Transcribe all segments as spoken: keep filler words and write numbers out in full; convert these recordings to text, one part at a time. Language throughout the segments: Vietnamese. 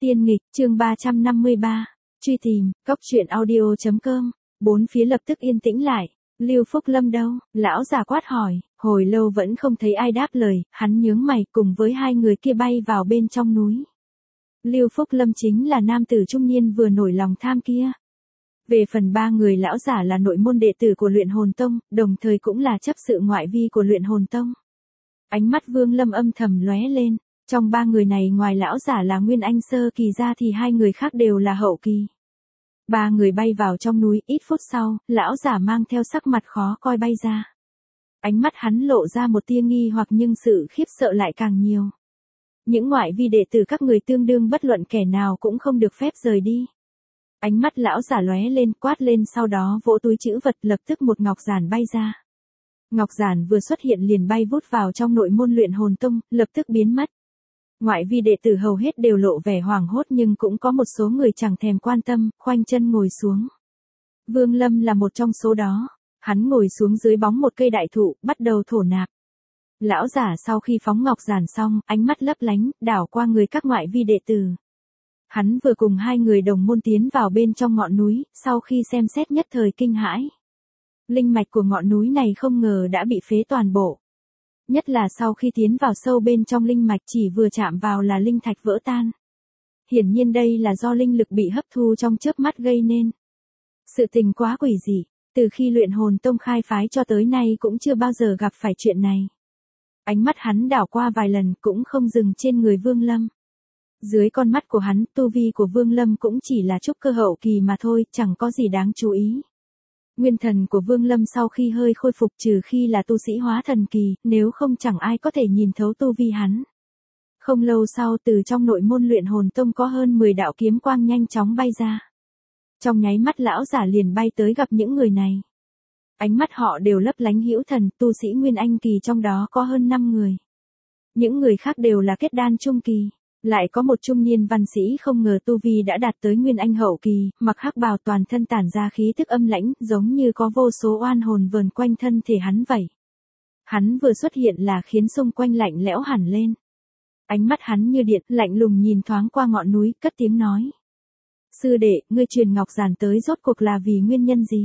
Tiên nghịch, chương ba trăm năm mươi ba. Truy tìm, cóc truyện audio chấm com. Bốn phía lập tức yên tĩnh lại. Lưu Phúc Lâm đâu? Lão già quát hỏi. Hồi lâu vẫn không thấy ai đáp lời, hắn nhướng mày cùng với hai người kia bay vào bên trong núi. Lưu Phúc Lâm chính là nam tử trung niên vừa nổi lòng tham kia. Về phần ba người lão giả là nội môn đệ tử của Luyện Hồn Tông, đồng thời cũng là chấp sự ngoại vi của Luyện Hồn Tông. Ánh mắt Vương Lâm âm thầm lóe lên. Trong ba người này ngoài lão giả là Nguyên Anh sơ kỳ ra thì hai người khác đều là hậu kỳ. Ba người bay vào trong núi, ít phút sau, lão giả mang theo sắc mặt khó coi bay ra. Ánh mắt hắn lộ ra một tia nghi hoặc nhưng sự khiếp sợ lại càng nhiều. Những ngoại vi đệ tử các người tương đương bất luận kẻ nào cũng không được phép rời đi. Ánh mắt lão giả lóe lên, quát lên, sau đó vỗ túi trữ vật, lập tức một ngọc giản bay ra. Ngọc giản vừa xuất hiện liền bay vút vào trong nội môn Luyện Hồn Tông, lập tức biến mất. Ngoại vi đệ tử hầu hết đều lộ vẻ hoảng hốt nhưng cũng có một số người chẳng thèm quan tâm, khoanh chân ngồi xuống. Vương Lâm là một trong số đó. Hắn ngồi xuống dưới bóng một cây đại thụ, bắt đầu thổ nạp. Lão giả sau khi phóng ngọc giản xong, ánh mắt lấp lánh, đảo qua người các ngoại vi đệ tử. Hắn vừa cùng hai người đồng môn tiến vào bên trong ngọn núi, sau khi xem xét nhất thời kinh hãi. Linh mạch của ngọn núi này không ngờ đã bị phế toàn bộ. Nhất là sau khi tiến vào sâu bên trong linh mạch chỉ vừa chạm vào là linh thạch vỡ tan. Hiển nhiên đây là do linh lực bị hấp thu trong chớp mắt gây nên. Sự tình quá quỷ dị, từ khi Luyện Hồn Tông khai phái cho tới nay cũng chưa bao giờ gặp phải chuyện này. Ánh mắt hắn đảo qua vài lần cũng không dừng trên người Vương Lâm. Dưới con mắt của hắn, tu vi của Vương Lâm cũng chỉ là trúc cơ hậu kỳ mà thôi, chẳng có gì đáng chú ý. Nguyên thần của Vương Lâm sau khi hơi khôi phục trừ khi là tu sĩ hóa thần kỳ, nếu không chẳng ai có thể nhìn thấu tu vi hắn. Không lâu sau từ trong nội môn Luyện Hồn Tông có hơn mười đạo kiếm quang nhanh chóng bay ra. Trong nháy mắt lão giả liền bay tới gặp những người này. Ánh mắt họ đều lấp lánh hữu thần, tu sĩ Nguyên Anh kỳ trong đó có hơn năm người. Những người khác đều là kết đan trung kỳ. Lại có một trung niên văn sĩ không ngờ tu vi đã đạt tới Nguyên Anh hậu kỳ, mặc hắc bào toàn thân tản ra khí tức âm lãnh, giống như có vô số oan hồn vờn quanh thân thể hắn vậy. Hắn vừa xuất hiện là khiến xung quanh lạnh lẽo hẳn lên. Ánh mắt hắn như điện, lạnh lùng nhìn thoáng qua ngọn núi, cất tiếng nói. Sư đệ, ngươi truyền ngọc giản tới rốt cuộc là vì nguyên nhân gì?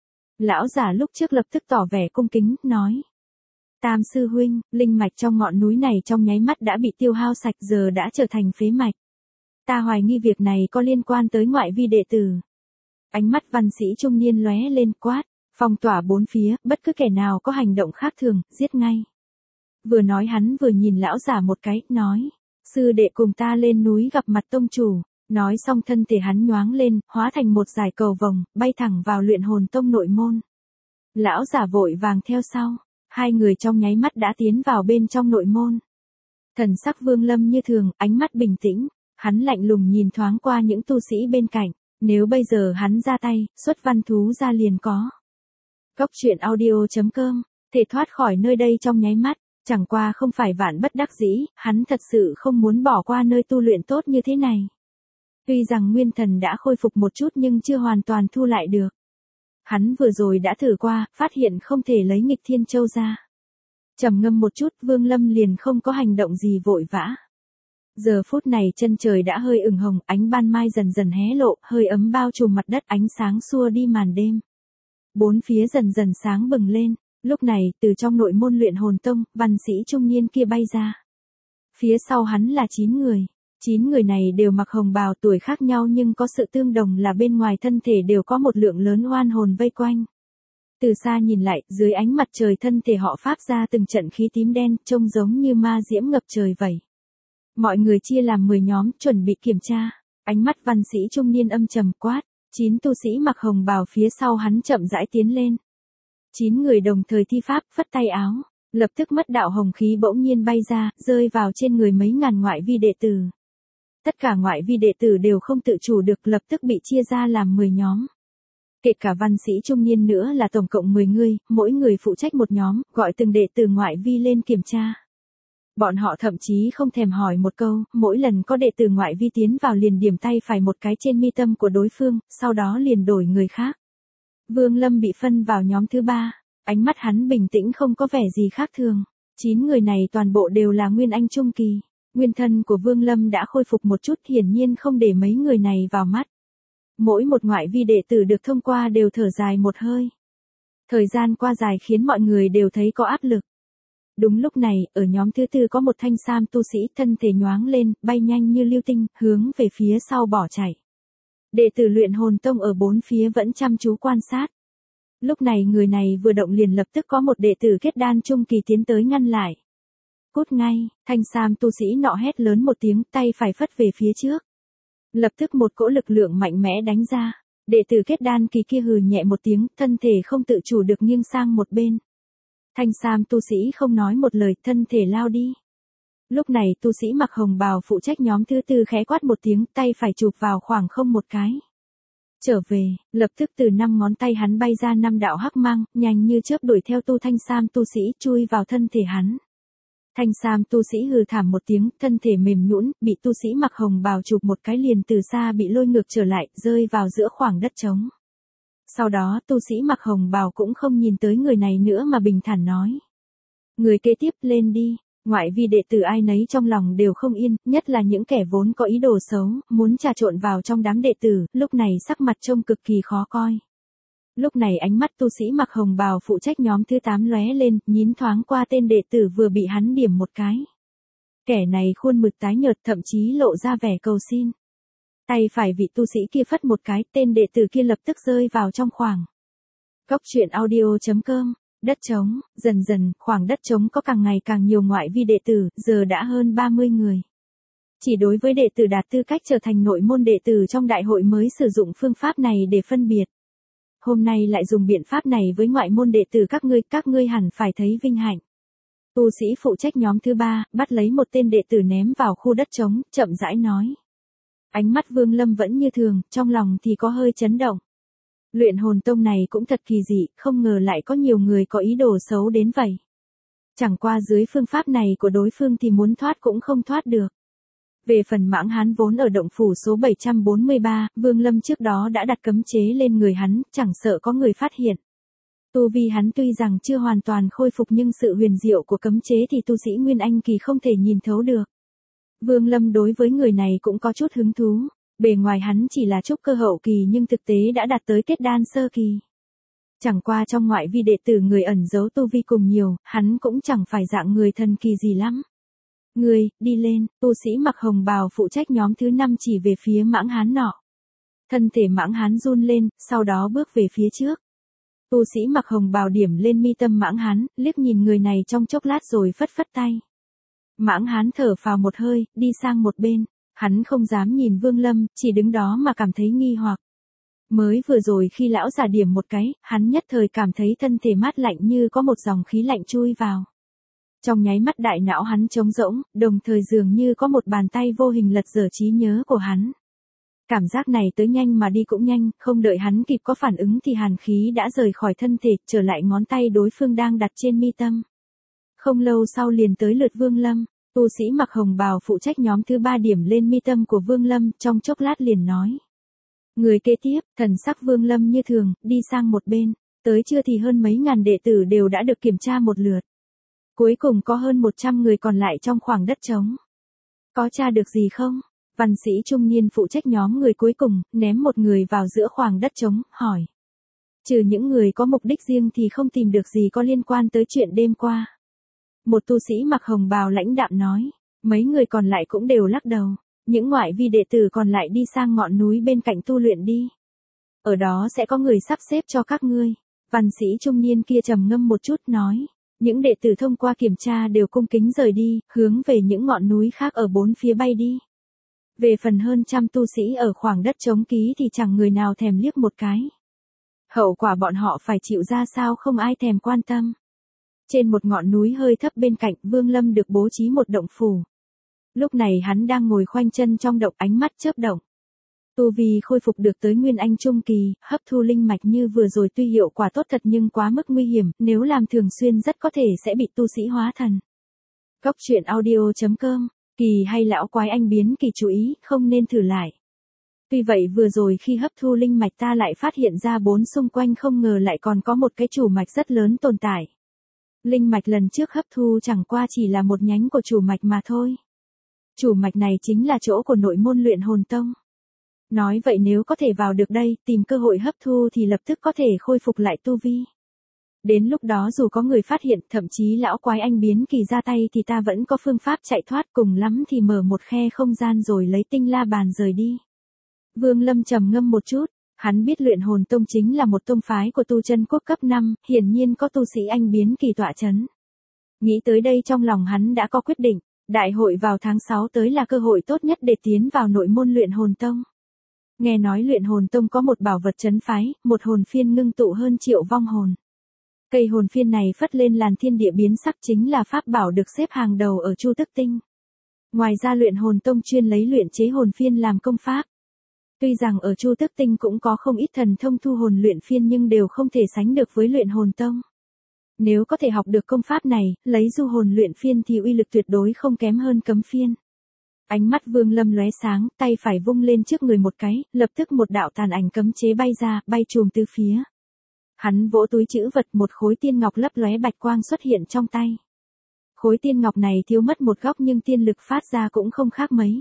Lão giả lúc trước lập tức tỏ vẻ cung kính, nói. Tam sư huynh, linh mạch trong ngọn núi này trong nháy mắt đã bị tiêu hao sạch giờ đã trở thành phế mạch. Ta hoài nghi việc này có liên quan tới ngoại vi đệ tử. Ánh mắt văn sĩ trung niên lóe lên, quát, phong tỏa bốn phía, bất cứ kẻ nào có hành động khác thường, giết ngay. Vừa nói hắn vừa nhìn lão giả một cái, nói, sư đệ cùng ta lên núi gặp mặt tông chủ. Nói xong thân thể hắn nhoáng lên, hóa thành một dải cầu vồng, bay thẳng vào Luyện Hồn Tông nội môn. Lão giả vội vàng theo sau. Hai người trong nháy mắt đã tiến vào bên trong nội môn. Thần sắc Vương Lâm như thường, ánh mắt bình tĩnh, hắn lạnh lùng nhìn thoáng qua những tu sĩ bên cạnh, nếu bây giờ hắn ra tay, xuất văn thú ra liền có. Cóc truyện audio chấm com, thể thoát khỏi nơi đây trong nháy mắt, chẳng qua không phải vạn bất đắc dĩ, hắn thật sự không muốn bỏ qua nơi tu luyện tốt như thế này. Tuy rằng nguyên thần đã khôi phục một chút nhưng chưa hoàn toàn thu lại được. Hắn vừa rồi đã thử qua, phát hiện không thể lấy nghịch thiên châu ra. Trầm ngâm một chút, Vương Lâm liền không có hành động gì vội vã. Giờ phút này chân trời đã hơi ửng hồng, ánh ban mai dần dần hé lộ, hơi ấm bao trùm mặt đất, ánh sáng xua đi màn đêm. Bốn phía dần dần sáng bừng lên, lúc này, từ trong nội môn Luyện Hồn Tông, văn sĩ trung niên kia bay ra. Phía sau hắn là chín người. Chín người này đều mặc hồng bào, tuổi khác nhau nhưng có sự tương đồng là bên ngoài thân thể đều có một lượng lớn oan hồn vây quanh. Từ xa nhìn lại, dưới ánh mặt trời thân thể họ phát ra từng trận khí tím đen, trông giống như ma diễm ngập trời vậy. Mọi người chia làm mười nhóm, chuẩn bị kiểm tra. Ánh mắt văn sĩ trung niên âm trầm, quát. Chín tu sĩ mặc hồng bào phía sau hắn chậm rãi tiến lên. Chín người đồng thời thi pháp, phất tay áo. Lập tức mất đạo hồng khí bỗng nhiên bay ra, rơi vào trên người mấy ngàn ngoại vi đệ tử. Tất cả ngoại vi đệ tử đều không tự chủ được, lập tức bị chia ra làm mười nhóm. Kể cả văn sĩ trung niên nữa là tổng cộng mười người, mỗi người phụ trách một nhóm, gọi từng đệ tử ngoại vi lên kiểm tra. Bọn họ thậm chí không thèm hỏi một câu, mỗi lần có đệ tử ngoại vi tiến vào liền điểm tay phải một cái trên mi tâm của đối phương, sau đó liền đổi người khác. Vương Lâm bị phân vào nhóm thứ ba, ánh mắt hắn bình tĩnh không có vẻ gì khác thường. Chín người này toàn bộ đều là Nguyên Anh trung kỳ. Nguyên thân của Vương Lâm đã khôi phục một chút, hiển nhiên không để mấy người này vào mắt. Mỗi một ngoại vi đệ tử được thông qua đều thở dài một hơi. Thời gian qua dài khiến mọi người đều thấy có áp lực. Đúng lúc này, ở nhóm thứ tư có một thanh sam tu sĩ thân thể nhoáng lên, bay nhanh như lưu tinh, hướng về phía sau bỏ chạy. Đệ tử Luyện Hồn Tông ở bốn phía vẫn chăm chú quan sát. Lúc này người này vừa động liền lập tức có một đệ tử kết đan trung kỳ tiến tới ngăn lại. Cút ngay, thanh sam tu sĩ nọ hét lớn một tiếng, tay phải phất về phía trước. Lập tức một cỗ lực lượng mạnh mẽ đánh ra. Đệ tử kết đan kỳ kia hừ nhẹ một tiếng, thân thể không tự chủ được nghiêng sang một bên. Thanh sam tu sĩ không nói một lời, thân thể lao đi. Lúc này tu sĩ mặc hồng bào phụ trách nhóm thứ tư khẽ quát một tiếng, tay phải chụp vào khoảng không một cái. Trở về, lập tức từ năm ngón tay hắn bay ra năm đạo hắc mang, nhanh như chớp đuổi theo tu thanh sam tu sĩ chui vào thân thể hắn. Thanh sam tu sĩ hừ thảm một tiếng, thân thể mềm nhũn, bị tu sĩ mặc hồng bào chụp một cái liền từ xa bị lôi ngược trở lại, rơi vào giữa khoảng đất trống. Sau đó tu sĩ mặc hồng bào cũng không nhìn tới người này nữa mà bình thản nói. Người kế tiếp lên đi. Ngoại vi đệ tử ai nấy trong lòng đều không yên, nhất là những kẻ vốn có ý đồ xấu, muốn trà trộn vào trong đám đệ tử, lúc này sắc mặt trông cực kỳ khó coi. Lúc này ánh mắt tu sĩ mặc hồng bào phụ trách nhóm thứ tám lóe lên, nhín thoáng qua tên đệ tử vừa bị hắn điểm một cái. Kẻ này khuôn mực tái nhợt, thậm chí lộ ra vẻ cầu xin. Tay phải vị tu sĩ kia phất một cái, tên đệ tử kia lập tức rơi vào trong khoảng. Cốc truyện audio chấm com. Đất trống, dần dần, khoảng đất trống có càng ngày càng nhiều ngoại vi đệ tử, giờ đã hơn ba mươi người. Chỉ đối với đệ tử đạt tư cách trở thành nội môn đệ tử trong đại hội mới sử dụng phương pháp này để phân biệt. Hôm nay lại dùng biện pháp này với ngoại môn đệ tử các ngươi, các ngươi hẳn phải thấy vinh hạnh. Tu sĩ phụ trách nhóm thứ ba, bắt lấy một tên đệ tử ném vào khu đất trống, chậm rãi nói. Ánh mắt Vương Lâm vẫn như thường, trong lòng thì có hơi chấn động. Luyện hồn tông này cũng thật kỳ dị, không ngờ lại có nhiều người có ý đồ xấu đến vậy. Chẳng qua dưới phương pháp này của đối phương thì muốn thoát cũng không thoát được. Về phần Mãng Hán vốn ở động phủ số bảy trăm bốn mươi ba, Vương Lâm trước đó đã đặt cấm chế lên người hắn, chẳng sợ có người phát hiện. Tu vi hắn tuy rằng chưa hoàn toàn khôi phục nhưng sự huyền diệu của cấm chế thì tu sĩ Nguyên Anh kỳ không thể nhìn thấu được. Vương Lâm đối với người này cũng có chút hứng thú. Bề ngoài hắn chỉ là trúc cơ hậu kỳ nhưng thực tế đã đạt tới kết đan sơ kỳ. Chẳng qua trong ngoại vi đệ tử người ẩn giấu tu vi cùng nhiều, hắn cũng chẳng phải dạng người thần kỳ gì lắm. Người, đi lên, tu sĩ mặc hồng bào phụ trách nhóm thứ năm chỉ về phía Mãng Hán nọ. Thân thể Mãng Hán run lên, sau đó bước về phía trước. Tu sĩ mặc hồng bào điểm lên mi tâm Mãng Hán, liếc nhìn người này trong chốc lát rồi phất phất tay. Mãng Hán thở phào một hơi, đi sang một bên. Hắn không dám nhìn Vương Lâm, chỉ đứng đó mà cảm thấy nghi hoặc. Mới vừa rồi khi lão già điểm một cái, hắn nhất thời cảm thấy thân thể mát lạnh như có một dòng khí lạnh chui vào. Trong nháy mắt đại não hắn trống rỗng, đồng thời dường như có một bàn tay vô hình lật dở trí nhớ của hắn. Cảm giác này tới nhanh mà đi cũng nhanh, không đợi hắn kịp có phản ứng thì hàn khí đã rời khỏi thân thể, trở lại ngón tay đối phương đang đặt trên mi tâm. Không lâu sau liền tới lượt Vương Lâm. Tu sĩ mặc hồng bào phụ trách nhóm thứ ba điểm lên mi tâm của Vương Lâm, trong chốc lát liền nói. Người kế tiếp, thần sắc Vương Lâm như thường, đi sang một bên. Tới trưa thì hơn mấy ngàn đệ tử đều đã được kiểm tra một lượt. Cuối cùng có hơn một trăm người còn lại trong khoảng đất trống. Có tra được gì không? Văn sĩ trung niên phụ trách nhóm người cuối cùng, ném một người vào giữa khoảng đất trống, hỏi. Trừ những người có mục đích riêng thì không tìm được gì có liên quan tới chuyện đêm qua. Một tu sĩ mặc hồng bào lãnh đạm nói, mấy người còn lại cũng đều lắc đầu, những ngoại vi đệ tử còn lại đi sang ngọn núi bên cạnh tu luyện đi. Ở đó sẽ có người sắp xếp cho các ngươi. Văn sĩ trung niên kia trầm ngâm một chút nói, những đệ tử thông qua kiểm tra đều cung kính rời đi, hướng về những ngọn núi khác ở bốn phía bay đi. Về phần hơn trăm tu sĩ ở khoảng đất trống ký thì chẳng người nào thèm liếc một cái. Hậu quả bọn họ phải chịu ra sao không ai thèm quan tâm. Trên một ngọn núi hơi thấp bên cạnh, Vương Lâm được bố trí một động phủ. Lúc này hắn đang ngồi khoanh chân trong động, ánh mắt chớp động. Tu vi khôi phục được tới Nguyên Anh trung kỳ, hấp thu linh mạch như vừa rồi tuy hiệu quả tốt thật nhưng quá mức nguy hiểm, nếu làm thường xuyên rất có thể sẽ bị tu sĩ hóa thần. Cốc truyện audio chấm com, kỳ hay lão quái anh biến kỳ chú ý, không nên thử lại. Tuy vậy vừa rồi khi hấp thu linh mạch ta lại phát hiện ra bốn xung quanh không ngờ lại còn có một cái chủ mạch rất lớn tồn tại. Linh mạch lần trước hấp thu chẳng qua chỉ là một nhánh của chủ mạch mà thôi. Chủ mạch này chính là chỗ của nội môn luyện hồn tông. Nói vậy nếu có thể vào được đây, tìm cơ hội hấp thu thì lập tức có thể khôi phục lại tu vi. Đến lúc đó dù có người phát hiện, thậm chí lão quái anh biến kỳ ra tay thì ta vẫn có phương pháp chạy thoát, cùng lắm thì mở một khe không gian rồi lấy tinh la bàn rời đi. Vương Lâm trầm ngâm một chút, hắn biết luyện hồn tông chính là một tông phái của tu chân quốc cấp năm, hiển nhiên có tu sĩ anh biến kỳ tọa chấn. Nghĩ tới đây trong lòng hắn đã có quyết định, đại hội vào tháng sáu tới là cơ hội tốt nhất để tiến vào nội môn luyện hồn tông. Nghe nói luyện hồn tông có một bảo vật trấn phái, một hồn phiên ngưng tụ hơn triệu vong hồn. Cây hồn phiên này phất lên làn thiên địa biến sắc chính là pháp bảo được xếp hàng đầu ở Chu Tức Tinh. Ngoài ra luyện hồn tông chuyên lấy luyện chế hồn phiên làm công pháp. Tuy rằng ở Chu Tức Tinh cũng có không ít thần thông thu hồn luyện phiên nhưng đều không thể sánh được với luyện hồn tông. Nếu có thể học được công pháp này, lấy du hồn luyện phiên thì uy lực tuyệt đối không kém hơn cấm phiên. Ánh mắt Vương Lâm lóe sáng, tay phải vung lên trước người một cái, lập tức một đạo tàn ảnh cấm chế bay ra, bay trùm tứ phía. Hắn vỗ túi trữ vật, một khối tiên ngọc lấp lóe bạch quang xuất hiện trong tay. Khối tiên ngọc này thiếu mất một góc nhưng tiên lực phát ra cũng không khác mấy.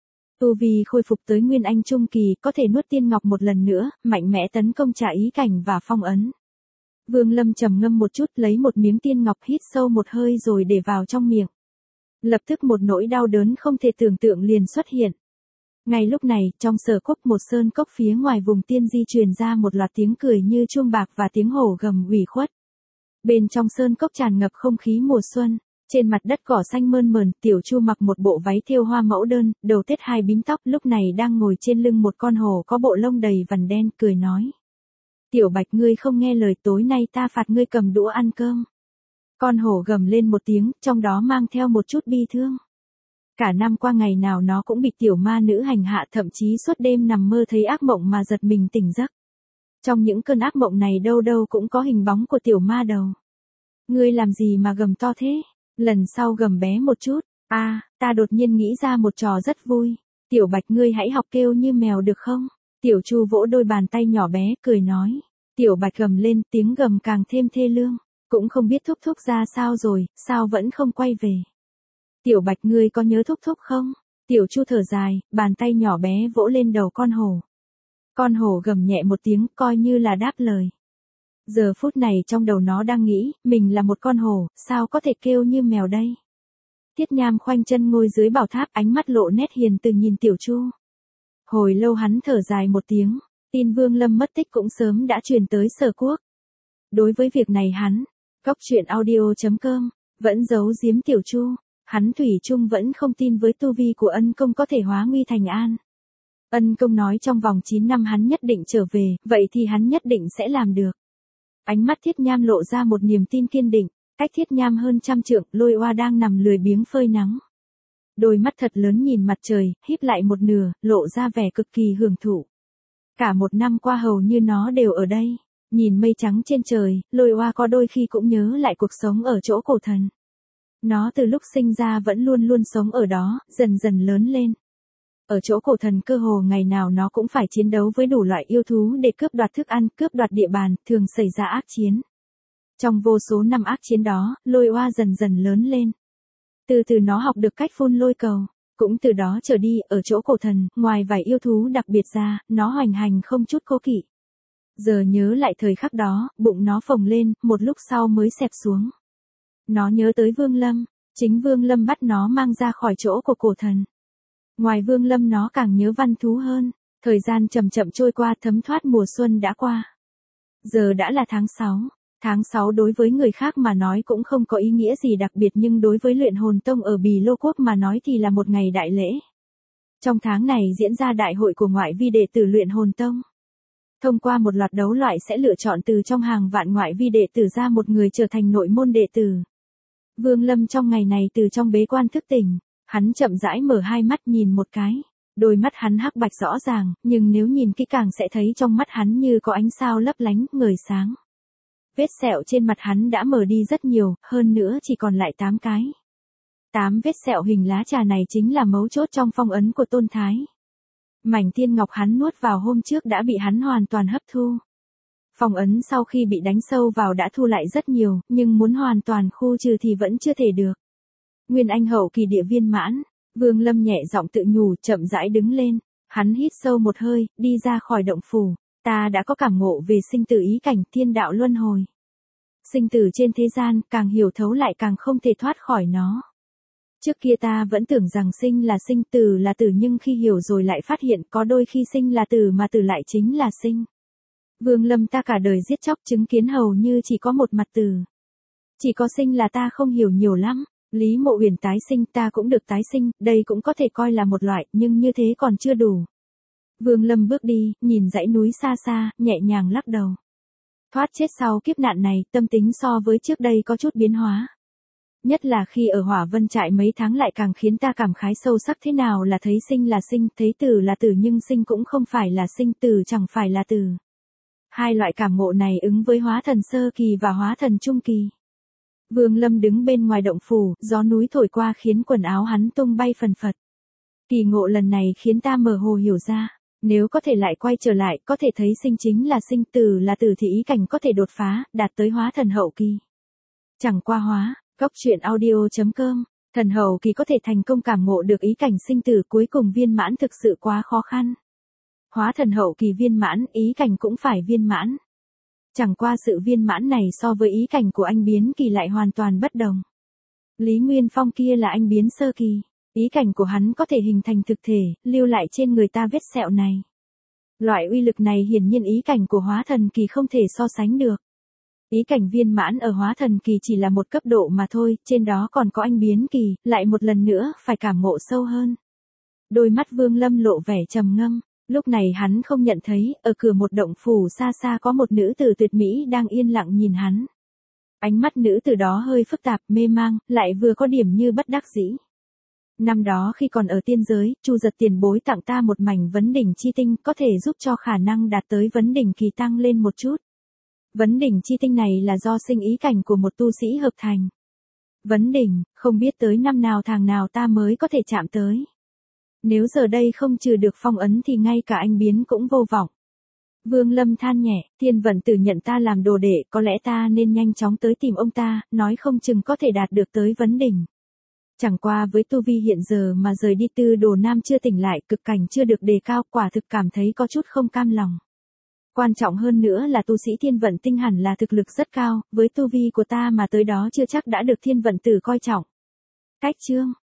Tu vi khôi phục tới nguyên anh trung kỳ, có thể nuốt tiên ngọc một lần nữa, mạnh mẽ tấn công trả ý cảnh và phong ấn. Vương Lâm trầm ngâm một chút, lấy một miếng tiên ngọc hít sâu một hơi rồi để vào trong miệng. Lập tức một nỗi đau đớn không thể tưởng tượng liền xuất hiện. Ngay lúc này, trong sở cốc một sơn cốc phía ngoài vùng tiên di truyền ra một loạt tiếng cười như chuông bạc và tiếng hổ gầm ủy khuất. Bên trong sơn cốc tràn ngập không khí mùa xuân, trên mặt đất cỏ xanh mơn mởn, Tiểu Chu mặc một bộ váy thêu hoa mẫu đơn, đầu tết hai bím tóc, lúc này đang ngồi trên lưng một con hổ có bộ lông đầy vằn đen, cười nói: "Tiểu Bạch, ngươi không nghe lời, tối nay ta phạt ngươi cầm đũa ăn cơm." Con hổ gầm lên một tiếng, trong đó mang theo một chút bi thương. Cả năm qua ngày nào nó cũng bị tiểu ma nữ hành hạ, thậm chí suốt đêm nằm mơ thấy ác mộng mà giật mình tỉnh giấc. Trong những cơn ác mộng này đâu đâu cũng có hình bóng của tiểu ma đầu. "Ngươi làm gì mà gầm to thế? Lần sau gầm bé một chút." "A, à, ta đột nhiên nghĩ ra một trò rất vui. Tiểu Bạch, ngươi hãy học kêu như mèo được không?" Tiểu Chu vỗ đôi bàn tay nhỏ bé, cười nói. Tiểu Bạch gầm lên, tiếng gầm càng thêm thê lương. Cũng không biết Thúc Thúc ra sao rồi, sao vẫn không quay về. "Tiểu Bạch, ngươi có nhớ Thúc Thúc không?" Tiểu Chu thở dài, bàn tay nhỏ bé vỗ lên đầu con hổ. Con hổ gầm nhẹ một tiếng, coi như là đáp lời. Giờ phút này trong đầu nó đang nghĩ, mình là một con hổ, sao có thể kêu như mèo đây? Tiết Nham khoanh chân ngồi dưới bảo tháp, ánh mắt lộ nét hiền từ nhìn Tiểu Chu. Hồi lâu hắn thở dài một tiếng, tin Vương Lâm mất tích cũng sớm đã truyền tới Sở Quốc. Đối với việc này hắn, Góc Truyện Audio chấm com, vẫn giấu giếm Tiểu Chu. Hắn thủy chung vẫn không tin với tu vi của Ân Công có thể hóa nguy thành an. Ân Công nói trong vòng chín năm hắn nhất định trở về, vậy thì hắn nhất định sẽ làm được. Ánh mắt Thiết Nham lộ ra một niềm tin kiên định, cách Thiết Nham hơn trăm trượng, Lôi Oa đang nằm lười biếng phơi nắng. Đôi mắt thật lớn nhìn mặt trời, híp lại một nửa, lộ ra vẻ cực kỳ hưởng thụ. Cả một năm qua hầu như nó đều ở đây. Nhìn mây trắng trên trời, Lôi Oa có đôi khi cũng nhớ lại cuộc sống ở chỗ cổ thần. Nó từ lúc sinh ra vẫn luôn luôn sống ở đó, dần dần lớn lên. Ở chỗ cổ thần cơ hồ ngày nào nó cũng phải chiến đấu với đủ loại yêu thú để cướp đoạt thức ăn, cướp đoạt địa bàn, thường xảy ra ác chiến. Trong vô số năm ác chiến đó, Lôi Oa dần dần lớn lên. Từ từ nó học được cách phun lôi cầu. Cũng từ đó trở đi, ở chỗ cổ thần, ngoài vài yêu thú đặc biệt ra, nó hoành hành không chút cố kỵ. Giờ nhớ lại thời khắc đó, bụng nó phồng lên, một lúc sau mới xẹp xuống. Nó nhớ tới Vương Lâm, chính Vương Lâm bắt nó mang ra khỏi chỗ của cổ thần. Ngoài Vương Lâm nó càng nhớ Văn Thú hơn. Thời gian chậm chậm trôi qua, thấm thoát mùa xuân đã qua. Giờ đã là tháng sáu. Tháng sáu đối với người khác mà nói cũng không có ý nghĩa gì đặc biệt, nhưng đối với luyện hồn tông ở Bì Lô Quốc mà nói thì là một ngày đại lễ. Trong tháng này diễn ra đại hội của ngoại vi đệ tử luyện hồn tông. Thông qua một loạt đấu loại sẽ lựa chọn từ trong hàng vạn ngoại vi đệ tử ra một người trở thành nội môn đệ tử. Vương Lâm trong ngày này từ trong bế quan thức tỉnh, hắn chậm rãi mở hai mắt nhìn một cái. Đôi mắt hắn hắc bạch rõ ràng, nhưng nếu nhìn kỹ càng sẽ thấy trong mắt hắn như có ánh sao lấp lánh, ngời sáng. Vết sẹo trên mặt hắn đã mở đi rất nhiều, hơn nữa chỉ còn lại tám cái. Tám vết sẹo hình lá trà này chính là mấu chốt trong phong ấn của Tôn Thái. Mảnh tiên ngọc hắn nuốt vào hôm trước đã bị hắn hoàn toàn hấp thu. Phong ấn sau khi bị đánh sâu vào đã thu lại rất nhiều, nhưng muốn hoàn toàn khu trừ thì vẫn chưa thể được. Nguyên anh hậu kỳ địa viên mãn, Vương Lâm nhẹ giọng tự nhủ, chậm rãi đứng lên. Hắn hít sâu một hơi, đi ra khỏi động phủ. Ta đã có cảm ngộ về sinh tử ý cảnh, thiên đạo luân hồi. Sinh tử trên thế gian, càng hiểu thấu lại càng không thể thoát khỏi nó. Trước kia ta vẫn tưởng rằng sinh là sinh, tử là tử, nhưng khi hiểu rồi lại phát hiện có đôi khi sinh là tử mà tử lại chính là sinh. Vương Lâm, ta cả đời giết chóc chứng kiến hầu như chỉ có một mặt tử. Chỉ có sinh là ta không hiểu nhiều lắm. Lý Mộ Uyển tái sinh, ta cũng được tái sinh, đây cũng có thể coi là một loại, nhưng như thế còn chưa đủ. Vương Lâm bước đi, nhìn dãy núi xa xa, nhẹ nhàng lắc đầu. Thoát chết sau kiếp nạn này, tâm tính so với trước đây có chút biến hóa. Nhất là khi ở Hỏa Vân trại mấy tháng lại càng khiến ta cảm khái sâu sắc thế nào là thấy sinh là sinh, thấy tử là tử nhưng sinh cũng không phải là sinh, tử chẳng phải là tử. Hai loại cảm ngộ này ứng với hóa thần sơ kỳ và hóa thần trung kỳ. Vương Lâm đứng bên ngoài động phủ, gió núi thổi qua khiến quần áo hắn tung bay phần phật. Kỳ ngộ lần này khiến ta mơ hồ hiểu ra, nếu có thể lại quay trở lại, có thể thấy sinh chính là sinh, tử là tử thì ý cảnh có thể đột phá, đạt tới hóa thần hậu kỳ. Chẳng qua hóa, góc truyện audio chấm com, thần hậu kỳ có thể thành công cảm ngộ được ý cảnh sinh tử, cuối cùng viên mãn thực sự quá khó khăn. Hóa thần hậu kỳ viên mãn, ý cảnh cũng phải viên mãn. Chẳng qua sự viên mãn này so với ý cảnh của anh biến kỳ lại hoàn toàn bất đồng. Lý Nguyên Phong kia là anh biến sơ kỳ, ý cảnh của hắn có thể hình thành thực thể, lưu lại trên người ta vết sẹo này. Loại uy lực này hiển nhiên ý cảnh của hóa thần kỳ không thể so sánh được. Ý cảnh viên mãn ở hóa thần kỳ chỉ là một cấp độ mà thôi, trên đó còn có anh biến kỳ, lại một lần nữa phải cảm ngộ sâu hơn. Đôi mắt Vương Lâm lộ vẻ trầm ngâm. Lúc này hắn không nhận thấy, ở cửa một động phủ xa xa có một nữ tử tuyệt mỹ đang yên lặng nhìn hắn. Ánh mắt nữ tử đó hơi phức tạp, mê mang, lại vừa có điểm như bất đắc dĩ. Năm đó khi còn ở tiên giới, Chu Giật tiền bối tặng ta một mảnh vấn đỉnh chi tinh, có thể giúp cho khả năng đạt tới vấn đỉnh kỳ tăng lên một chút. Vấn đỉnh chi tinh này là do sinh ý cảnh của một tu sĩ hợp thành. Vấn đỉnh, không biết tới năm nào tháng nào ta mới có thể chạm tới. Nếu giờ đây không trừ được phong ấn thì ngay cả anh biến cũng vô vọng. Vương Lâm than nhẹ, Thiên Vận Tử nhận ta làm đồ đệ, có lẽ ta nên nhanh chóng tới tìm ông ta, nói không chừng có thể đạt được tới vấn đỉnh. Chẳng qua với tu vi hiện giờ mà rời đi Tư Đồ Nam chưa tỉnh lại, cực cảnh chưa được đề cao, quả thực cảm thấy có chút không cam lòng. Quan trọng hơn nữa là tu sĩ Thiên Vận Tinh hẳn là thực lực rất cao, với tu vi của ta mà tới đó chưa chắc đã được Thiên Vận Tử coi trọng. Cách chương